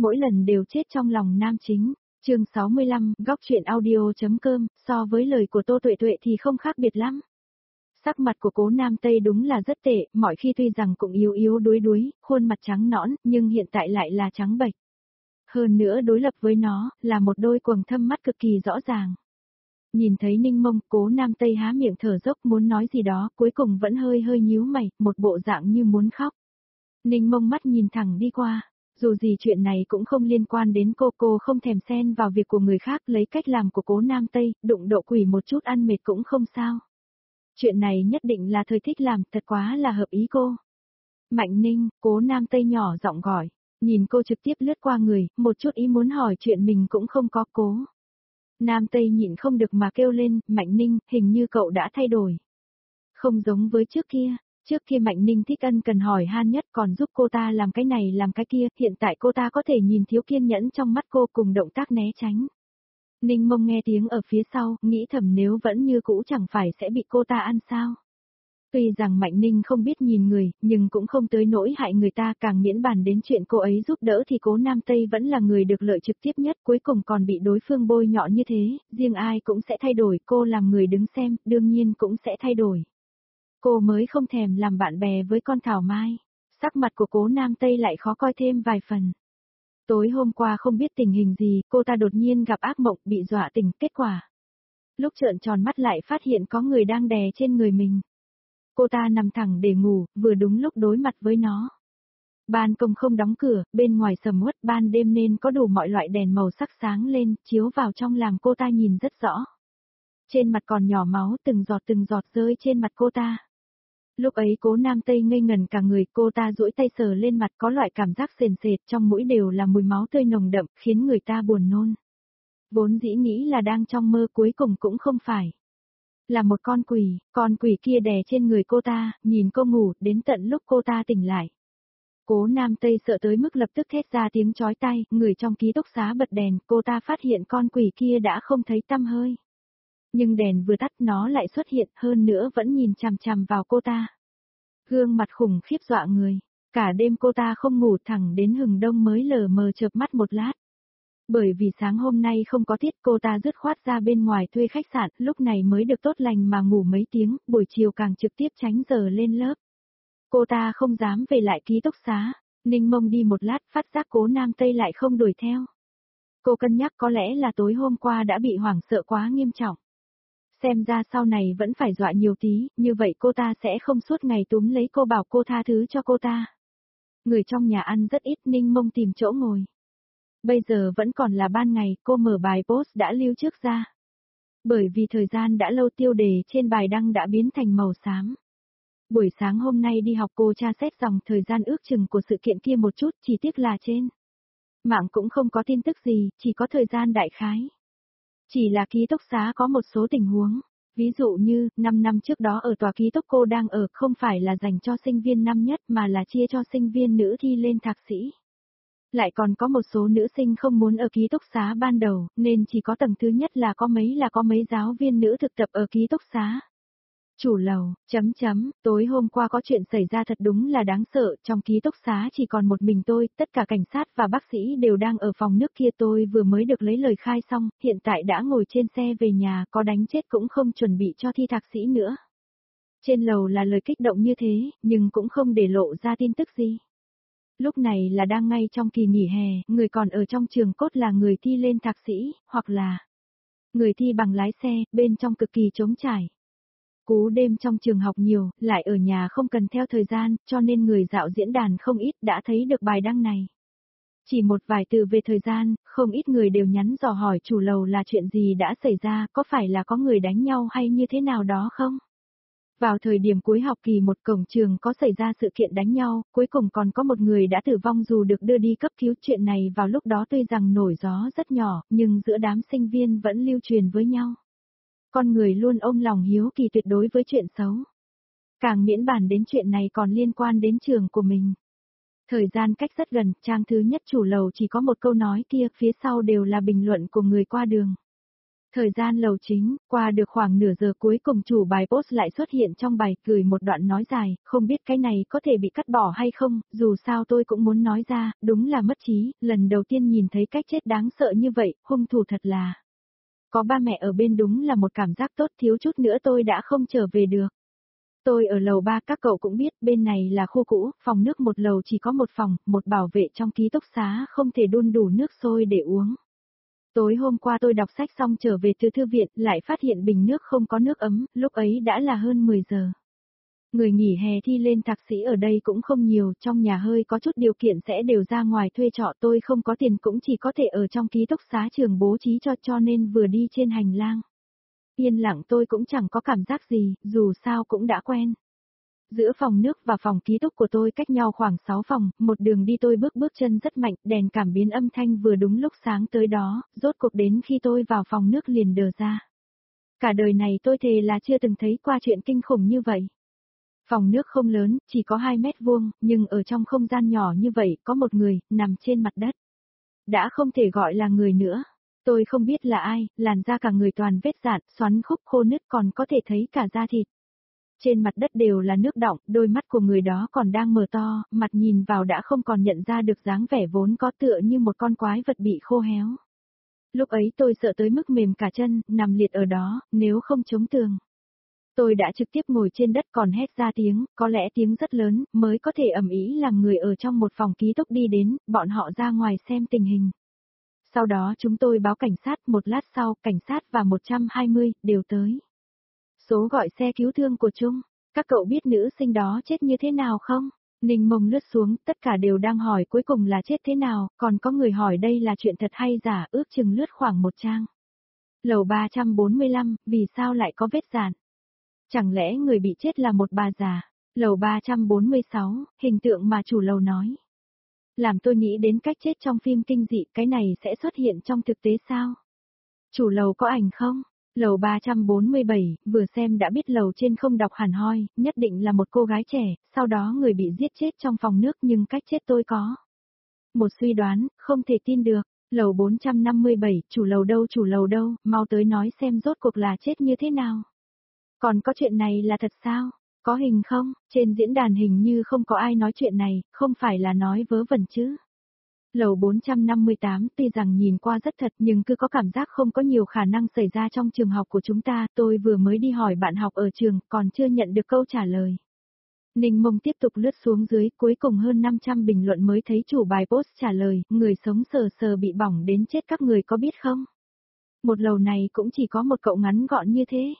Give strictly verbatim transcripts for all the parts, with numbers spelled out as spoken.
mỗi lần đều chết trong lòng nam chính. Chương sáu mươi lăm, góc truyện audio.com, so với lời của Tô Tuệ Tuệ thì không khác biệt lắm. Sắc mặt của Cố Nam Tây đúng là rất tệ, mọi khi tuy rằng cũng yếu yếu đuối đuối, khuôn mặt trắng nõn, nhưng hiện tại lại là trắng bệch. Hơn nữa đối lập với nó, là một đôi quầng thâm mắt cực kỳ rõ ràng. Nhìn thấy Ninh Mông, Cố Nam Tây há miệng thở dốc muốn nói gì đó, cuối cùng vẫn hơi hơi nhíu mày, một bộ dạng như muốn khóc. Ninh Mông mắt nhìn thẳng đi qua. Dù gì chuyện này cũng không liên quan đến cô, cô không thèm xen vào việc của người khác, lấy cách làm của Cố Nam Tây, đụng độ quỷ một chút ăn mệt cũng không sao. Chuyện này nhất định là thời thích làm, thật quá là hợp ý cô. Mạnh Ninh, Cố Nam Tây nhỏ giọng gọi, nhìn cô trực tiếp lướt qua người, một chút ý muốn hỏi chuyện mình cũng không có. Cố Nam Tây nhịn không được mà kêu lên, Mạnh Ninh, hình như cậu đã thay đổi. Không giống với trước kia. Trước kia Mạnh Ninh thích ân cần hỏi han nhất, còn giúp cô ta làm cái này làm cái kia, hiện tại cô ta có thể nhìn thiếu kiên nhẫn trong mắt cô cùng động tác né tránh. Ninh Mông nghe tiếng ở phía sau, nghĩ thầm nếu vẫn như cũ chẳng phải sẽ bị cô ta ăn sao. Tuy rằng Mạnh Ninh không biết nhìn người, nhưng cũng không tới nỗi hại người ta, càng miễn bàn đến chuyện cô ấy giúp đỡ thì Cố Nam Tây vẫn là người được lợi trực tiếp nhất, cuối cùng còn bị đối phương bôi nhọ như thế, riêng ai cũng sẽ thay đổi, cô làm người đứng xem, đương nhiên cũng sẽ thay đổi. Cô mới không thèm làm bạn bè với con thảo mai. Sắc mặt của Cố Nam Tây lại khó coi thêm vài phần. Tối hôm qua không biết tình hình gì, cô ta đột nhiên gặp ác mộng, bị dọa tỉnh, kết quả. Lúc trợn tròn mắt lại phát hiện có người đang đè trên người mình. Cô ta nằm thẳng để ngủ, vừa đúng lúc đối mặt với nó. Ban công không đóng cửa, bên ngoài sầm uất, ban đêm nên có đủ mọi loại đèn màu sắc sáng lên, chiếu vào trong làm cô ta nhìn rất rõ. Trên mặt còn nhỏ máu, từng giọt từng giọt rơi trên mặt cô ta. Lúc ấy Cố Nam Tây ngây ngần cả người, cô ta duỗi tay sờ lên mặt, có loại cảm giác sền sệt, trong mũi đều là mùi máu tươi nồng đậm, khiến người ta buồn nôn. Vốn dĩ nghĩ là đang trong mơ, cuối cùng cũng không phải. Là một con quỷ, con quỷ kia đè trên người cô ta, nhìn cô ngủ, đến tận lúc cô ta tỉnh lại. Cố Nam Tây sợ tới mức lập tức thét ra tiếng chói tai, người trong ký túc xá bật đèn, cô ta phát hiện con quỷ kia đã không thấy tăm hơi. Nhưng đèn vừa tắt nó lại xuất hiện, hơn nữa vẫn nhìn chằm chằm vào cô ta. Gương mặt khủng khiếp dọa người, cả đêm cô ta không ngủ thẳng đến hừng đông mới lờ mờ chợp mắt một lát. Bởi vì sáng hôm nay không có tiết, cô ta dứt khoát ra bên ngoài thuê khách sạn, lúc này mới được tốt lành mà ngủ mấy tiếng, buổi chiều càng trực tiếp tránh giờ lên lớp. Cô ta không dám về lại ký túc xá, Ninh Mông đi một lát phát giác Cố Nam Tây lại không đuổi theo. Cô cân nhắc có lẽ là tối hôm qua đã bị hoảng sợ quá nghiêm trọng. Xem ra sau này vẫn phải dọa nhiều tí, như vậy cô ta sẽ không suốt ngày túm lấy cô bảo cô tha thứ cho cô ta. Người trong nhà ăn rất ít, Ninh Mông tìm chỗ ngồi. Bây giờ vẫn còn là ban ngày, cô mở bài post đã lưu trước ra. Bởi vì thời gian đã lâu tiêu đề trên bài đăng đã biến thành màu xám. Buổi sáng hôm nay đi học cô tra xét dòng thời gian ước chừng của sự kiện kia một chút, chỉ tiếc là trên mạng cũng không có tin tức gì, chỉ có thời gian đại khái. Chỉ là ký túc xá có một số tình huống, ví dụ như, năm năm trước đó ở tòa ký túc cô đang ở không phải là dành cho sinh viên năm nhất mà là chia cho sinh viên nữ thi lên thạc sĩ. Lại còn có một số nữ sinh không muốn ở ký túc xá ban đầu, nên chỉ có tầng thứ nhất là có mấy là có mấy giáo viên nữ thực tập ở ký túc xá. Chủ lầu, chấm chấm, tối hôm qua có chuyện xảy ra thật đúng là đáng sợ, trong ký túc xá chỉ còn một mình tôi, tất cả cảnh sát và bác sĩ đều đang ở phòng nước kia, tôi vừa mới được lấy lời khai xong, hiện tại đã ngồi trên xe về nhà, có đánh chết cũng không chuẩn bị cho thi thạc sĩ nữa. Trên lầu là lời kích động như thế, nhưng cũng không để lộ ra tin tức gì. Lúc này là đang ngay trong kỳ nghỉ hè, người còn ở trong trường cốt là người thi lên thạc sĩ, hoặc là người thi bằng lái xe, bên trong cực kỳ trống trải. Cú đêm trong trường học nhiều, lại ở nhà không cần theo thời gian, cho nên người dạo diễn đàn không ít đã thấy được bài đăng này. Chỉ một vài từ về thời gian, không ít người đều nhắn dò hỏi chủ lầu là chuyện gì đã xảy ra, có phải là có người đánh nhau hay như thế nào đó không? Vào thời điểm cuối học kỳ một cổng trường có xảy ra sự kiện đánh nhau, cuối cùng còn có một người đã tử vong dù được đưa đi cấp cứu. Chuyện này vào lúc đó tuy rằng nổi gió rất nhỏ, nhưng giữa đám sinh viên vẫn lưu truyền với nhau. Con người luôn ôm lòng hiếu kỳ tuyệt đối với chuyện xấu. Càng miễn bàn đến chuyện này còn liên quan đến trường của mình. Thời gian cách rất gần, trang thứ nhất chủ lầu chỉ có một câu nói kia, phía sau đều là bình luận của người qua đường. Thời gian lầu chính, qua được khoảng nửa giờ cuối cùng chủ bài post lại xuất hiện trong bài, gửi một đoạn nói dài, không biết cái này có thể bị cắt bỏ hay không, dù sao tôi cũng muốn nói ra, đúng là mất trí, lần đầu tiên nhìn thấy cách chết đáng sợ như vậy, hung thủ thật là. Có ba mẹ ở bên đúng là một cảm giác tốt, thiếu chút nữa tôi đã không trở về được. Tôi ở lầu ba, các cậu cũng biết, bên này là khu cũ, phòng nước một lầu chỉ có một phòng, một bảo vệ trong ký túc xá không thể đun đủ nước sôi để uống. Tối hôm qua tôi đọc sách xong trở về từ thư viện, lại phát hiện bình nước không có nước ấm, lúc ấy đã là hơn mười giờ. Người nghỉ hè thi lên thạc sĩ ở đây cũng không nhiều, trong nhà hơi có chút điều kiện sẽ đều ra ngoài thuê trọ, tôi không có tiền cũng chỉ có thể ở trong ký túc xá trường bố trí cho cho nên vừa đi trên hành lang. Yên lặng tôi cũng chẳng có cảm giác gì, dù sao cũng đã quen. Giữa phòng nước và phòng ký túc của tôi cách nhau khoảng sáu phòng, một đường đi tôi bước bước chân rất mạnh, đèn cảm biến âm thanh vừa đúng lúc sáng tới đó, rốt cuộc đến khi tôi vào phòng nước liền đờ ra. Cả đời này tôi thề là chưa từng thấy qua chuyện kinh khủng như vậy. Phòng nước không lớn, chỉ có hai mét vuông, nhưng ở trong không gian nhỏ như vậy, có một người, nằm trên mặt đất. Đã không thể gọi là người nữa. Tôi không biết là ai, làn da cả người toàn vết dạn, xoắn khúc khô nứt còn có thể thấy cả da thịt. Trên mặt đất đều là nước đọng, đôi mắt của người đó còn đang mở to, mặt nhìn vào đã không còn nhận ra được dáng vẻ vốn có tựa như một con quái vật bị khô héo. Lúc ấy tôi sợ tới mức mềm cả chân, nằm liệt ở đó, nếu không chống tường. Tôi đã trực tiếp ngồi trên đất còn hét ra tiếng, có lẽ tiếng rất lớn, mới có thể ầm ĩ làm người ở trong một phòng ký túc đi đến, bọn họ ra ngoài xem tình hình. Sau đó chúng tôi báo cảnh sát, một lát sau, cảnh sát và một trăm hai mươi, đều tới. Số gọi xe cứu thương của Trung, các cậu biết nữ sinh đó chết như thế nào không? Ninh Mông lướt xuống, tất cả đều đang hỏi cuối cùng là chết thế nào, còn có người hỏi đây là chuyện thật hay giả, ước chừng lướt khoảng một trang. Lầu ba trăm bốn mươi lăm, vì sao lại có vết dạn? Chẳng lẽ người bị chết là một bà già? Lầu ba trăm bốn mươi sáu, hình tượng mà chủ lầu nói. Làm tôi nghĩ đến cách chết trong phim kinh dị, cái này sẽ xuất hiện trong thực tế sao? Chủ lầu có ảnh không? Lầu ba trăm bốn mươi bảy, vừa xem đã biết lầu trên không đọc hẳn hoi, nhất định là một cô gái trẻ, sau đó người bị giết chết trong phòng nước nhưng cách chết tôi có. Một suy đoán, không thể tin được. Lầu bốn trăm năm mươi bảy, chủ lầu đâu chủ lầu đâu, mau tới nói xem rốt cuộc là chết như thế nào. Còn có chuyện này là thật sao? Có hình không? Trên diễn đàn hình như không có ai nói chuyện này, không phải là nói vớ vẩn chứ. Lầu bốn trăm năm mươi tám tuy rằng nhìn qua rất thật nhưng cứ có cảm giác không có nhiều khả năng xảy ra trong trường học của chúng ta. Tôi vừa mới đi hỏi bạn học ở trường, còn chưa nhận được câu trả lời. Ninh Mông tiếp tục lướt xuống dưới, cuối cùng hơn năm trăm bình luận mới thấy chủ bài post trả lời, người sống sờ sờ bị bỏng đến chết các người có biết không? Một lầu này cũng chỉ có một cậu ngắn gọn như thế.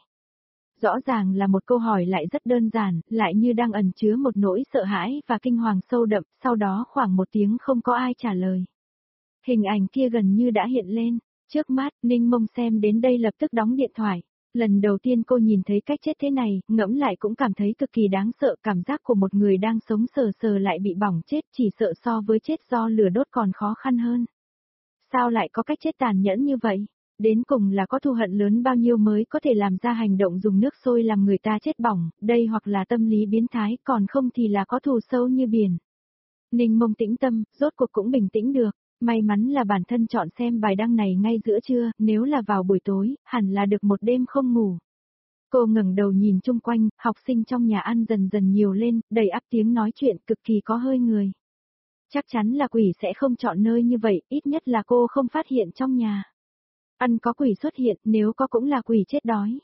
Rõ ràng là một câu hỏi lại rất đơn giản, lại như đang ẩn chứa một nỗi sợ hãi và kinh hoàng sâu đậm, sau đó khoảng một tiếng không có ai trả lời. Hình ảnh kia gần như đã hiện lên, trước mắt, Ninh Mông xem đến đây lập tức đóng điện thoại. Lần đầu tiên cô nhìn thấy cách chết thế này, ngẫm lại cũng cảm thấy cực kỳ đáng sợ, cảm giác của một người đang sống sờ sờ lại bị bỏng chết, chỉ sợ so với chết do lửa đốt còn khó khăn hơn. Sao lại có cách chết tàn nhẫn như vậy? Đến cùng là có thù hận lớn bao nhiêu mới có thể làm ra hành động dùng nước sôi làm người ta chết bỏng, đây hoặc là tâm lý biến thái, còn không thì là có thù sâu như biển. Ninh Mông tĩnh tâm, rốt cuộc cũng bình tĩnh được, may mắn là bản thân chọn xem bài đăng này ngay giữa trưa, nếu là vào buổi tối, hẳn là được một đêm không ngủ. Cô ngẩng đầu nhìn chung quanh, học sinh trong nhà ăn dần dần nhiều lên, đầy ắp tiếng nói chuyện cực kỳ có hơi người. Chắc chắn là quỷ sẽ không chọn nơi như vậy, ít nhất là cô không phát hiện trong nhà. Ăn có quỷ xuất hiện, nếu có cũng là quỷ chết đói.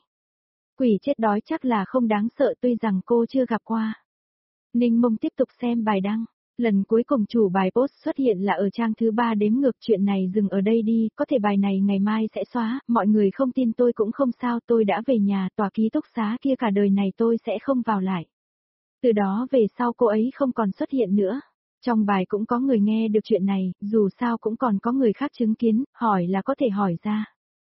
Quỷ chết đói chắc là không đáng sợ tuy rằng cô chưa gặp qua. Ninh Mông tiếp tục xem bài đăng. Lần cuối cùng chủ bài post xuất hiện là ở trang thứ ba đếm ngược, chuyện này dừng ở đây đi, có thể bài này ngày mai sẽ xóa, mọi người không tin tôi cũng không sao, tôi đã về nhà, tòa ký túc xá kia cả đời này tôi sẽ không vào lại. Từ đó về sau cô ấy không còn xuất hiện nữa. Trong bài cũng có người nghe được chuyện này, dù sao cũng còn có người khác chứng kiến, hỏi là có thể hỏi ra.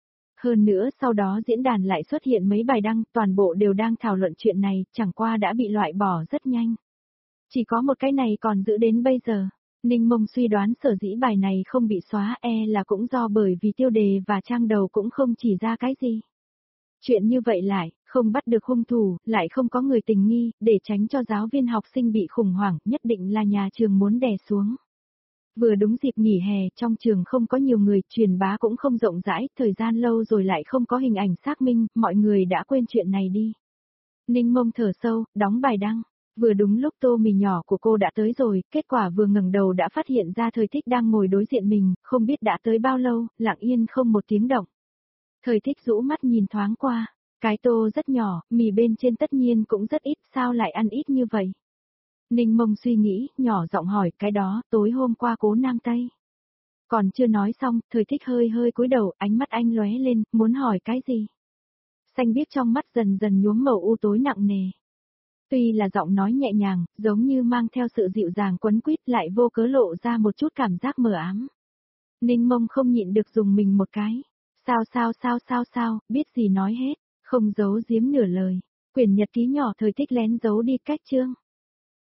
Hơn nữa sau đó diễn đàn lại xuất hiện mấy bài đăng, toàn bộ đều đang thảo luận chuyện này, chẳng qua đã bị loại bỏ rất nhanh. Chỉ có một cái này còn giữ đến bây giờ. Ninh Mông suy đoán sở dĩ bài này không bị xóa e là cũng do bởi vì tiêu đề và trang đầu cũng không chỉ ra cái gì. Chuyện như vậy lại, không bắt được hung thủ, lại không có người tình nghi, để tránh cho giáo viên học sinh bị khủng hoảng, nhất định là nhà trường muốn đè xuống. Vừa đúng dịp nghỉ hè, trong trường không có nhiều người, truyền bá cũng không rộng rãi, thời gian lâu rồi lại không có hình ảnh xác minh, mọi người đã quên chuyện này đi. Ninh Mông thở sâu, đóng bài đăng. Vừa đúng lúc tô mì nhỏ của cô đã tới rồi, kết quả vừa ngẩng đầu đã phát hiện ra Thời Thích đang ngồi đối diện mình, không biết đã tới bao lâu, lặng yên không một tiếng động. Thời Thích rũ mắt nhìn thoáng qua, cái tô rất nhỏ, mì bên trên tất nhiên cũng rất ít, sao lại ăn ít như vậy? Ninh Mông suy nghĩ, nhỏ giọng hỏi, cái đó, tối hôm qua Cố Nam Tây. Còn chưa nói xong, Thời Thích hơi hơi cúi đầu, ánh mắt anh lóe lên, muốn hỏi cái gì? Xanh biếc trong mắt dần dần nhuốm màu u tối nặng nề. Tuy là giọng nói nhẹ nhàng, giống như mang theo sự dịu dàng quấn quýt lại vô cớ lộ ra một chút cảm giác mờ ám. Ninh Mông không nhịn được dùng mình một cái. Sao sao sao sao sao, biết gì nói hết, không giấu giếm nửa lời. Quyển nhật ký nhỏ Thời Thích lén giấu đi cách chương.